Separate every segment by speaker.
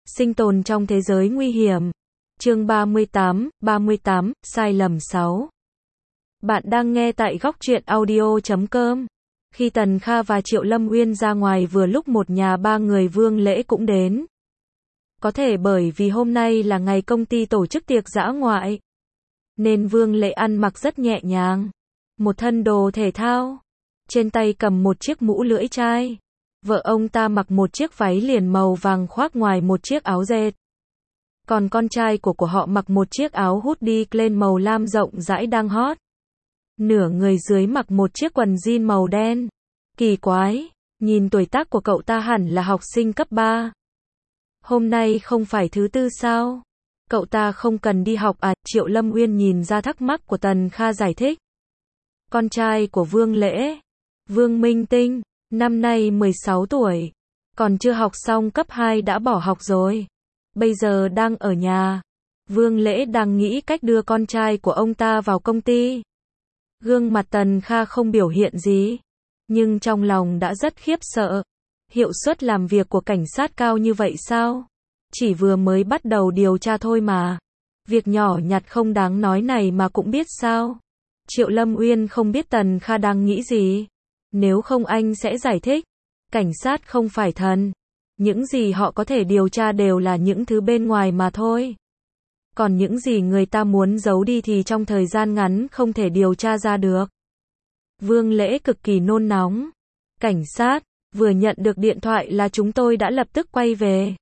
Speaker 1: Sinh tồn trong thế giới nguy hiểm. Chương 38, sai lầm 6. Bạn đang nghe tại góc truyện audio.com. Khi Tần Kha và Triệu Lâm Uyên ra ngoài vừa lúc một nhà ba người Vương Lễ cũng đến. Có thể bởi vì hôm nay là ngày công ty tổ chức tiệc dã ngoại, nên Vương Lễ ăn mặc rất nhẹ nhàng. Một thân đồ thể thao, trên tay cầm một chiếc mũ lưỡi chai. Vợ ông ta mặc một chiếc váy liền màu vàng khoác ngoài một chiếc áo dệt. Còn con trai của họ mặc một chiếc áo hoodie lên màu lam rộng rãi đang hot. Nửa người dưới mặc một chiếc quần jean màu đen. Kỳ quái, nhìn tuổi tác của cậu ta hẳn là học sinh cấp 3. Hôm nay không phải thứ tư sao? Cậu ta không cần đi học à? Triệu Lâm Uyên nhìn ra thắc mắc của Tần Kha giải thích. Con trai của Vương Lễ, Vương Minh Tinh, năm nay 16 tuổi, còn chưa học xong cấp 2 đã bỏ học rồi. Bây giờ đang ở nhà. Vương Lễ đang nghĩ cách đưa con trai của ông ta vào công ty. Gương mặt Tần Kha không biểu hiện gì, nhưng trong lòng đã rất khiếp sợ. Hiệu suất làm việc của cảnh sát cao như vậy sao? Chỉ vừa mới bắt đầu điều tra thôi mà. Việc nhỏ nhặt không đáng nói này mà cũng biết sao? Triệu Lâm Uyên không biết Tần Kha đang nghĩ gì. Nếu không anh sẽ giải thích. Cảnh sát không phải thần. Những gì họ có thể điều tra đều là những thứ bên ngoài mà thôi. Còn những gì người ta muốn giấu đi thì trong thời gian ngắn không thể điều tra ra được. Vương Lễ cực kỳ nôn nóng. Cảnh sát, vừa nhận được điện thoại là chúng tôi đã lập tức quay về.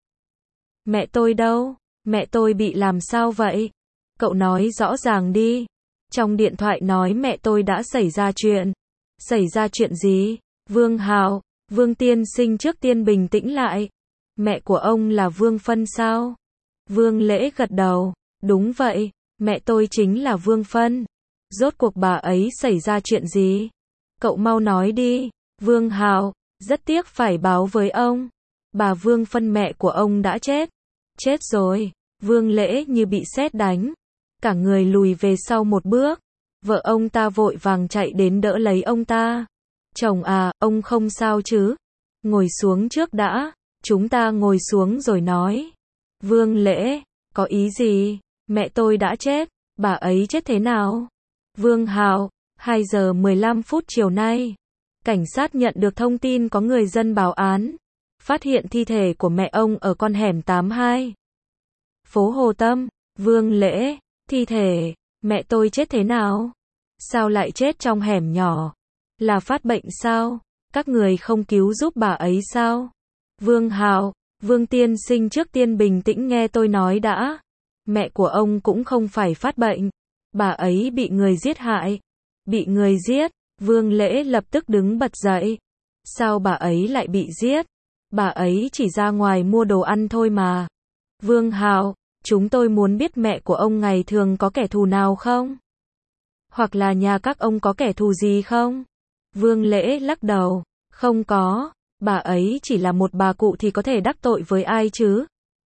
Speaker 1: Mẹ tôi đâu? Mẹ tôi bị làm sao vậy? Cậu nói rõ ràng đi. Trong điện thoại nói mẹ tôi đã xảy ra chuyện. Xảy ra chuyện gì? Vương Hạo, Vương tiên sinh trước tiên bình tĩnh lại. Mẹ của ông là Vương Phân sao? Vương Lễ gật đầu. Đúng vậy, mẹ tôi chính là Vương Phân. Rốt cuộc bà ấy xảy ra chuyện gì? Cậu mau nói đi. Vương Hạo, rất tiếc phải báo với ông. Bà Vương Phân mẹ của ông đã chết. Chết rồi. Vương Lễ như bị sét đánh. Cả người lùi về sau một bước. Vợ ông ta vội vàng chạy đến đỡ lấy ông ta. Chồng à, ông không sao chứ? Ngồi xuống trước đã. Chúng ta ngồi xuống rồi nói. Vương Lễ, có ý gì? Mẹ tôi đã chết. Bà ấy chết thế nào? Vương Hạo, 2 giờ 15 phút chiều nay. Cảnh sát nhận được thông tin có người dân báo án. Phát hiện thi thể của mẹ ông ở con hẻm 82. Phố Hồ Tâm. Vương Lễ, thi thể, mẹ tôi chết thế nào? Sao lại chết trong hẻm nhỏ? Là phát bệnh sao? Các người không cứu giúp bà ấy sao? Vương Hạo, Vương tiên sinh trước tiên bình tĩnh nghe tôi nói đã. Mẹ của ông cũng không phải phát bệnh. Bà ấy bị người giết hại. Bị người giết? Vương Lễ lập tức đứng bật dậy. Sao bà ấy lại bị giết? Bà ấy chỉ ra ngoài mua đồ ăn thôi mà. Vương Hạo, chúng tôi muốn biết mẹ của ông ngày thường có kẻ thù nào không? Hoặc là nhà các ông có kẻ thù gì không? Vương Lễ lắc đầu. Không có, bà ấy chỉ là một bà cụ thì có thể đắc tội với ai chứ?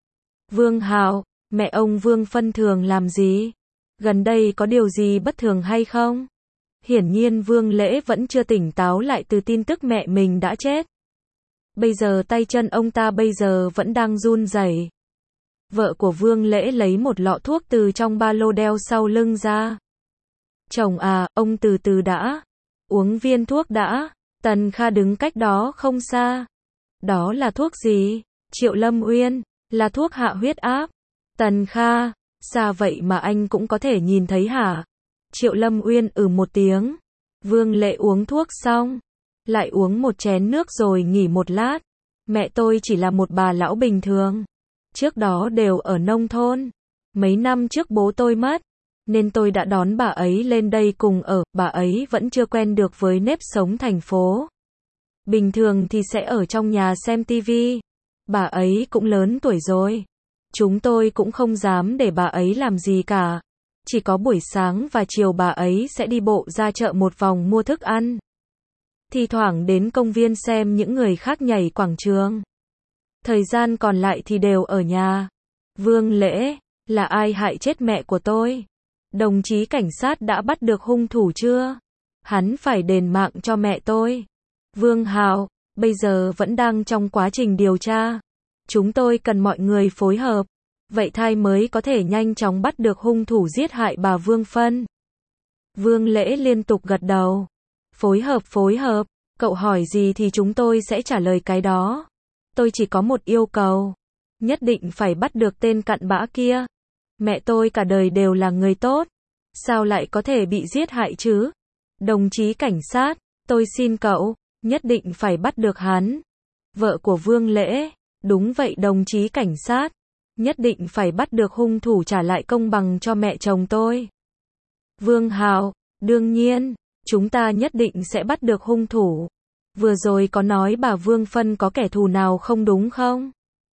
Speaker 1: Vương Hạo, mẹ ông Vương Phân thường làm gì? Gần đây có điều gì bất thường hay không? Hiển nhiên Vương Lễ vẫn chưa tỉnh táo lại từ tin tức mẹ mình đã chết. Bây giờ tay chân ông ta bây giờ vẫn đang run rẩy. Vợ của Vương Lễ lấy một lọ thuốc từ trong ba lô đeo sau lưng ra. Chồng à, ông từ từ đã. Uống viên thuốc đã. Tần Kha đứng cách đó không xa. Đó là thuốc gì? Triệu Lâm Uyên, là thuốc hạ huyết áp. Tần Kha, xa vậy mà anh cũng có thể nhìn thấy hả? Triệu Lâm Uyên một tiếng. Vương Lễ uống thuốc xong, lại uống một chén nước rồi nghỉ một lát. Mẹ tôi chỉ là một bà lão bình thường. Trước đó đều ở nông thôn. Mấy năm trước bố tôi mất, nên tôi đã đón bà ấy lên đây cùng ở. Bà ấy vẫn chưa quen được với nếp sống thành phố. Bình thường thì sẽ ở trong nhà xem tivi. Bà ấy cũng lớn tuổi rồi. Chúng tôi cũng không dám để bà ấy làm gì cả. Chỉ có buổi sáng và chiều bà ấy sẽ đi bộ ra chợ một vòng mua thức ăn. Thi thoảng đến công viên xem những người khác nhảy quảng trường. Thời gian còn lại thì đều ở nhà. Vương Lễ, là ai hại chết mẹ của tôi? Đồng chí cảnh sát đã bắt được hung thủ chưa? Hắn phải đền mạng cho mẹ tôi. Vương Hạo, bây giờ vẫn đang trong quá trình điều tra. Chúng tôi cần mọi người phối hợp. Vậy thay mới có thể nhanh chóng bắt được hung thủ giết hại bà Vương Phân. Vương Lễ liên tục gật đầu. Phối hợp. Cậu hỏi gì thì chúng tôi sẽ trả lời cái đó. Tôi chỉ có một yêu cầu. Nhất định phải bắt được tên cặn bã kia. Mẹ tôi cả đời đều là người tốt. Sao lại có thể bị giết hại chứ? Đồng chí cảnh sát, tôi xin cậu, nhất định phải bắt được hắn. Vợ của Vương Lễ, đúng vậy đồng chí cảnh sát. Nhất định phải bắt được hung thủ trả lại công bằng cho mẹ chồng tôi. Vương Hạo, đương nhiên, chúng ta nhất định sẽ bắt được hung thủ. Vừa rồi có nói bà Vương Phân có kẻ thù nào không đúng không?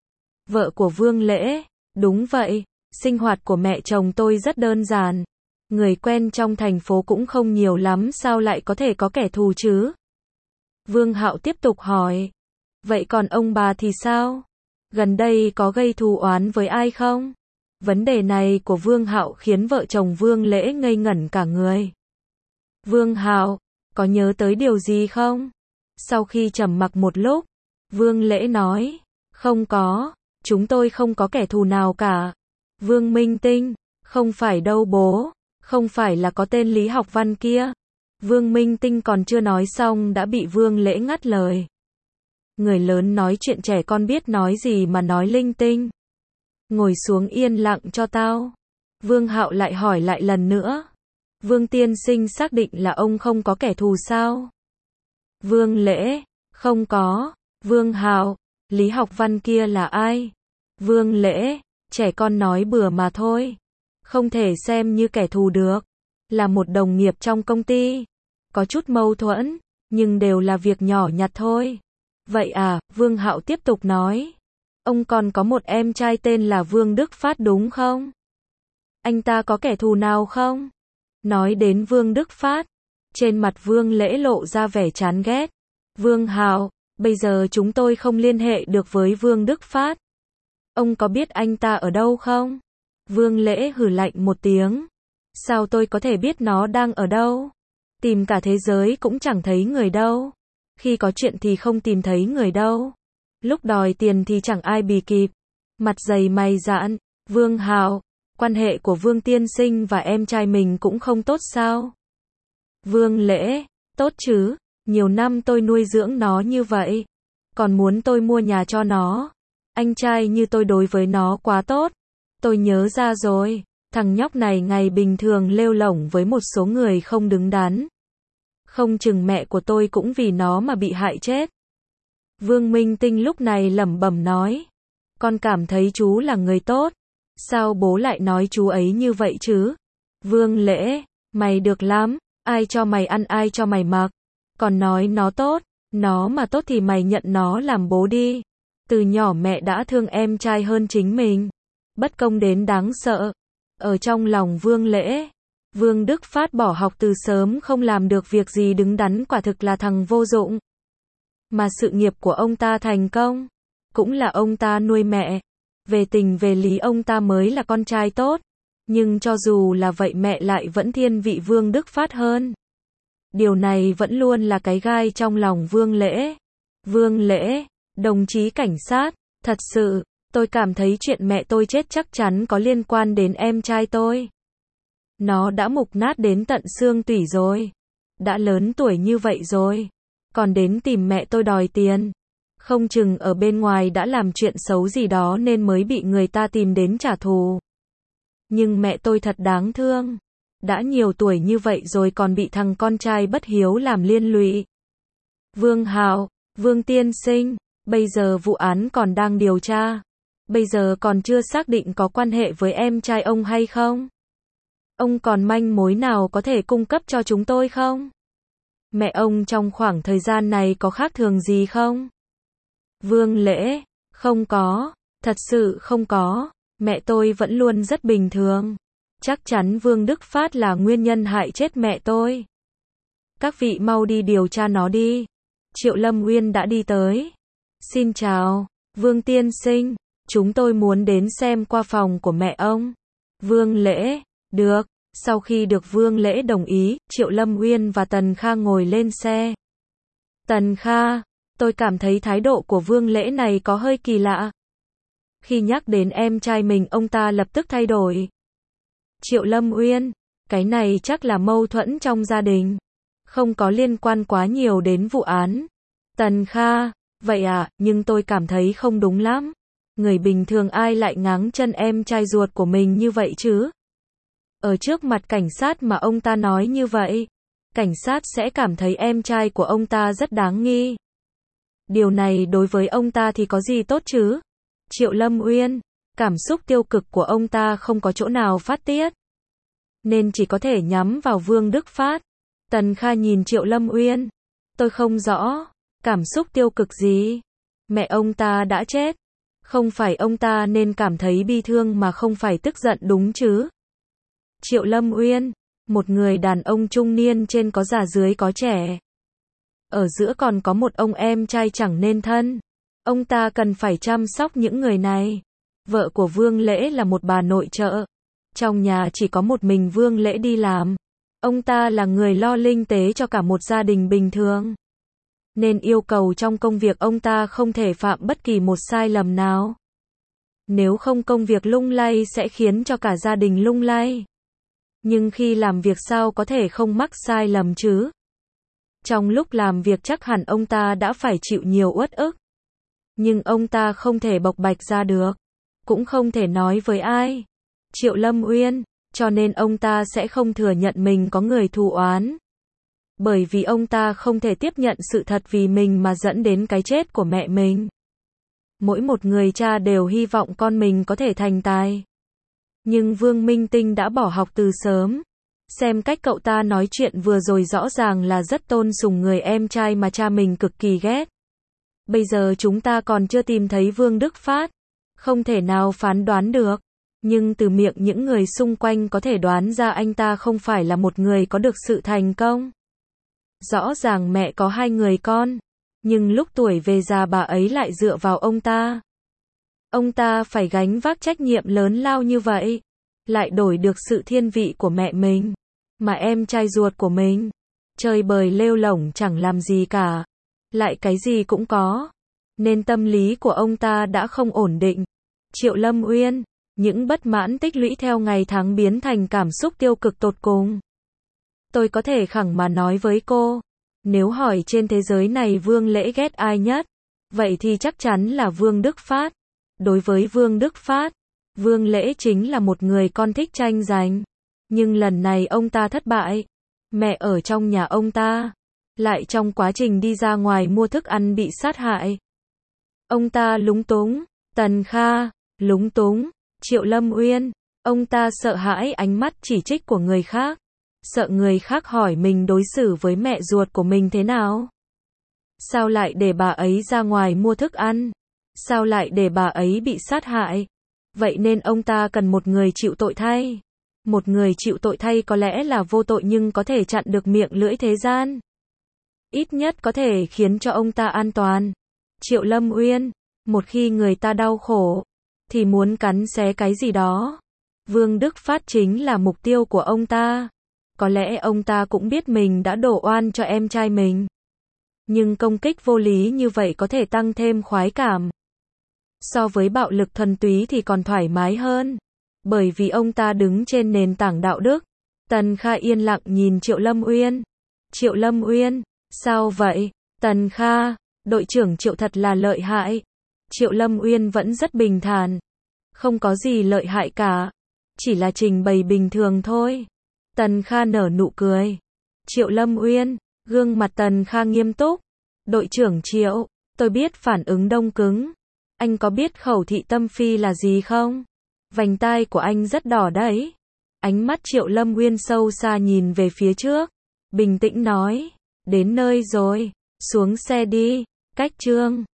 Speaker 1: Vợ của Vương Lễ, đúng vậy, sinh hoạt của mẹ chồng tôi rất đơn giản. Người quen trong thành phố cũng không nhiều lắm, sao lại có thể có kẻ thù chứ? Vương Hạo tiếp tục hỏi. Vậy còn ông bà thì sao? Gần đây có gây thù oán với ai không? Vấn đề này của Vương Hạo khiến vợ chồng Vương Lễ ngây ngẩn cả người. Vương Hạo, có nhớ tới điều gì không? Sau khi trầm mặc một lúc, Vương Lễ nói, không có, chúng tôi không có kẻ thù nào cả. Vương Minh Tinh, không phải đâu bố, không phải là có tên Lý Học Văn kia. Vương Minh Tinh còn chưa nói xong đã bị Vương Lễ ngắt lời. Người lớn nói chuyện trẻ con biết nói gì mà nói linh tinh. Ngồi xuống yên lặng cho tao. Vương Hạo lại hỏi lại lần nữa. Vương tiên sinh xác định là ông không có kẻ thù sao? Vương Lễ, không có. Vương Hạo, Lý Học Văn kia là ai? Vương Lễ, trẻ con nói bừa mà thôi. Không thể xem như kẻ thù được. Là một đồng nghiệp trong công ty. Có chút mâu thuẫn, nhưng đều là việc nhỏ nhặt thôi. Vậy à, Vương Hạo tiếp tục nói. Ông còn có một em trai tên là Vương Đức Phát đúng không? Anh ta có kẻ thù nào không? Nói đến Vương Đức Phát, trên mặt Vương Lễ lộ ra vẻ chán ghét. Vương Hạo, bây giờ chúng tôi không liên hệ được với Vương Đức Phát. Ông có biết anh ta ở đâu không? Vương Lễ hừ lạnh một tiếng. Sao tôi có thể biết nó đang ở đâu? Tìm cả thế giới cũng chẳng thấy người đâu. Khi có chuyện thì không tìm thấy người đâu. Lúc đòi tiền thì chẳng ai bì kịp. Mặt dày mày dạn. Vương Hạo, quan hệ của Vương tiên sinh và em trai mình cũng không tốt sao? Vương Lễ, tốt chứ, nhiều năm tôi nuôi dưỡng nó như vậy. Còn muốn tôi mua nhà cho nó. Anh trai như tôi đối với nó quá tốt. Tôi nhớ ra rồi, thằng nhóc này ngày bình thường lêu lổng với một số người không đứng đắn. Không chừng mẹ của tôi cũng vì nó mà bị hại chết. Vương Minh Tinh lúc này lẩm bẩm nói. Con cảm thấy chú là người tốt. Sao bố lại nói chú ấy như vậy chứ? Vương Lễ, mày được lắm, ai cho mày ăn ai cho mày mặc. Còn nói nó tốt, nó mà tốt thì mày nhận nó làm bố đi. Từ nhỏ mẹ đã thương em trai hơn chính mình. Bất công đến đáng sợ. Ở trong lòng Vương Lễ, Vương Đức Phát bỏ học từ sớm không làm được việc gì đứng đắn, quả thực là thằng vô dụng. Mà sự nghiệp của ông ta thành công, cũng là ông ta nuôi mẹ. Về tình về lý ông ta mới là con trai tốt. Nhưng cho dù là vậy mẹ lại vẫn thiên vị Vương Đức Phát hơn. Điều này vẫn luôn là cái gai trong lòng Vương Lễ. Vương Lễ, đồng chí cảnh sát, thật sự, tôi cảm thấy chuyện mẹ tôi chết chắc chắn có liên quan đến em trai tôi. Nó đã mục nát đến tận xương tủy rồi. Đã lớn tuổi như vậy rồi. Còn đến tìm mẹ tôi đòi tiền. Không chừng ở bên ngoài đã làm chuyện xấu gì đó nên mới bị người ta tìm đến trả thù. Nhưng mẹ tôi thật đáng thương. Đã nhiều tuổi như vậy rồi còn bị thằng con trai bất hiếu làm liên lụy. Vương Hạo, Vương tiên sinh, bây giờ vụ án còn đang điều tra. Bây giờ còn chưa xác định có quan hệ với em trai ông hay không. Ông còn manh mối nào có thể cung cấp cho chúng tôi không? Mẹ ông trong khoảng thời gian này có khác thường gì không? Vương Lễ, không có, thật sự không có, mẹ tôi vẫn luôn rất bình thường. Chắc chắn Vương Đức Phát là nguyên nhân hại chết mẹ tôi. Các vị mau đi điều tra nó đi. Triệu Lâm Uyên đã đi tới. Xin chào, Vương tiên sinh, chúng tôi muốn đến xem qua phòng của mẹ ông. Vương Lễ, được. Sau khi được Vương Lễ đồng ý, Triệu Lâm Uyên và Tần Kha ngồi lên xe. Tần Kha, tôi cảm thấy thái độ của Vương Lễ này có hơi kỳ lạ. Khi nhắc đến em trai mình, ông ta lập tức thay đổi. Triệu Lâm Uyên, cái này chắc là mâu thuẫn trong gia đình, không có liên quan quá nhiều đến vụ án. Tần Kha, vậy à, nhưng tôi cảm thấy không đúng lắm. Người bình thường ai lại ngáng chân em trai ruột của mình như vậy chứ? Ở trước mặt cảnh sát mà ông ta nói như vậy, cảnh sát sẽ cảm thấy em trai của ông ta rất đáng nghi. Điều này đối với ông ta thì có gì tốt chứ? Triệu Lâm Uyên, cảm xúc tiêu cực của ông ta không có chỗ nào phát tiết, nên chỉ có thể nhắm vào Vương Đức Phát. Tần Kha nhìn Triệu Lâm Uyên, tôi không rõ, cảm xúc tiêu cực gì? Mẹ ông ta đã chết, không phải ông ta nên cảm thấy bi thương mà không phải tức giận đúng chứ? Triệu Lâm Uyên, một người đàn ông trung niên, trên có già dưới có trẻ, ở giữa còn có một ông em trai chẳng nên thân. Ông ta cần phải chăm sóc những người này. Vợ của Vương Lễ là một bà nội trợ. Trong nhà chỉ có một mình Vương Lễ đi làm. Ông ta là người lo linh tế cho cả một gia đình bình thường, nên yêu cầu trong công việc ông ta không thể phạm bất kỳ một sai lầm nào. Nếu không công việc lung lay sẽ khiến cho cả gia đình lung lay. Nhưng khi làm việc sao có thể không mắc sai lầm chứ? Trong lúc làm việc chắc hẳn ông ta đã phải chịu nhiều uất ức. Nhưng ông ta không thể bộc bạch ra được, cũng không thể nói với ai. Triệu Lâm Uyên, cho nên ông ta sẽ không thừa nhận mình có người thù oán. Bởi vì ông ta không thể tiếp nhận sự thật vì mình mà dẫn đến cái chết của mẹ mình. Mỗi một người cha đều hy vọng con mình có thể thành tài. Nhưng Vương Minh Tinh đã bỏ học từ sớm. Xem cách cậu ta nói chuyện vừa rồi rõ ràng là rất tôn sùng người em trai mà cha mình cực kỳ ghét. Bây giờ chúng ta còn chưa tìm thấy Vương Đức Phát, không thể nào phán đoán được. Nhưng từ miệng những người xung quanh có thể đoán ra anh ta không phải là một người có được sự thành công. Rõ ràng mẹ có 2 người con, nhưng lúc tuổi về già bà ấy lại dựa vào ông ta. Ông ta phải gánh vác trách nhiệm lớn lao như vậy, lại đổi được sự thiên vị của mẹ mình. Mà em trai ruột của mình, chơi bời lêu lổng chẳng làm gì cả, lại cái gì cũng có. Nên tâm lý của ông ta đã không ổn định. Triệu Lâm Uyên, những bất mãn tích lũy theo ngày tháng biến thành cảm xúc tiêu cực tột cùng. Tôi có thể khẳng mà nói với cô, nếu hỏi trên thế giới này Vương Lễ ghét ai nhất, vậy thì chắc chắn là Vương Đức Phát. Đối với Vương Đức Phát, Vương Lễ chính là một người con thích tranh giành. Nhưng lần này ông ta thất bại. Mẹ ở trong nhà ông ta, lại trong quá trình đi ra ngoài mua thức ăn bị sát hại. Ông ta lúng túng. Tần Kha, lúng túng. Triệu Lâm Uyên, ông ta sợ hãi ánh mắt chỉ trích của người khác. Sợ người khác hỏi mình đối xử với mẹ ruột của mình thế nào. Sao lại để bà ấy ra ngoài mua thức ăn? Sao lại để bà ấy bị sát hại? Vậy nên ông ta cần một người chịu tội thay. Một người chịu tội thay có lẽ là vô tội nhưng có thể chặn được miệng lưỡi thế gian. Ít nhất có thể khiến cho ông ta an toàn. Triệu Lâm Uyên, một khi người ta đau khổ, thì muốn cắn xé cái gì đó. Vương Đức Phát chính là mục tiêu của ông ta. Có lẽ ông ta cũng biết mình đã đổ oan cho em trai mình. Nhưng công kích vô lý như vậy có thể tăng thêm khoái cảm. So với bạo lực thuần túy thì còn thoải mái hơn. Bởi vì ông ta đứng trên nền tảng đạo đức. Tần Kha yên lặng nhìn Triệu Lâm Uyên. Triệu Lâm Uyên, sao vậy? Tần Kha, đội trưởng Triệu thật là lợi hại. Triệu Lâm Uyên vẫn rất bình thản. Không có gì lợi hại cả. Chỉ là trình bày bình thường thôi. Tần Kha nở nụ cười. Triệu Lâm Uyên, gương mặt Tần Kha nghiêm túc. Đội trưởng Triệu, tôi biết phản ứng đông cứng. Anh có biết khẩu thị tâm phi là gì không? Vành tai của anh rất đỏ đấy. Ánh mắt Triệu Lâm Uyên sâu xa nhìn về phía trước. Bình tĩnh nói. Đến nơi rồi. Xuống xe đi. Cách chương.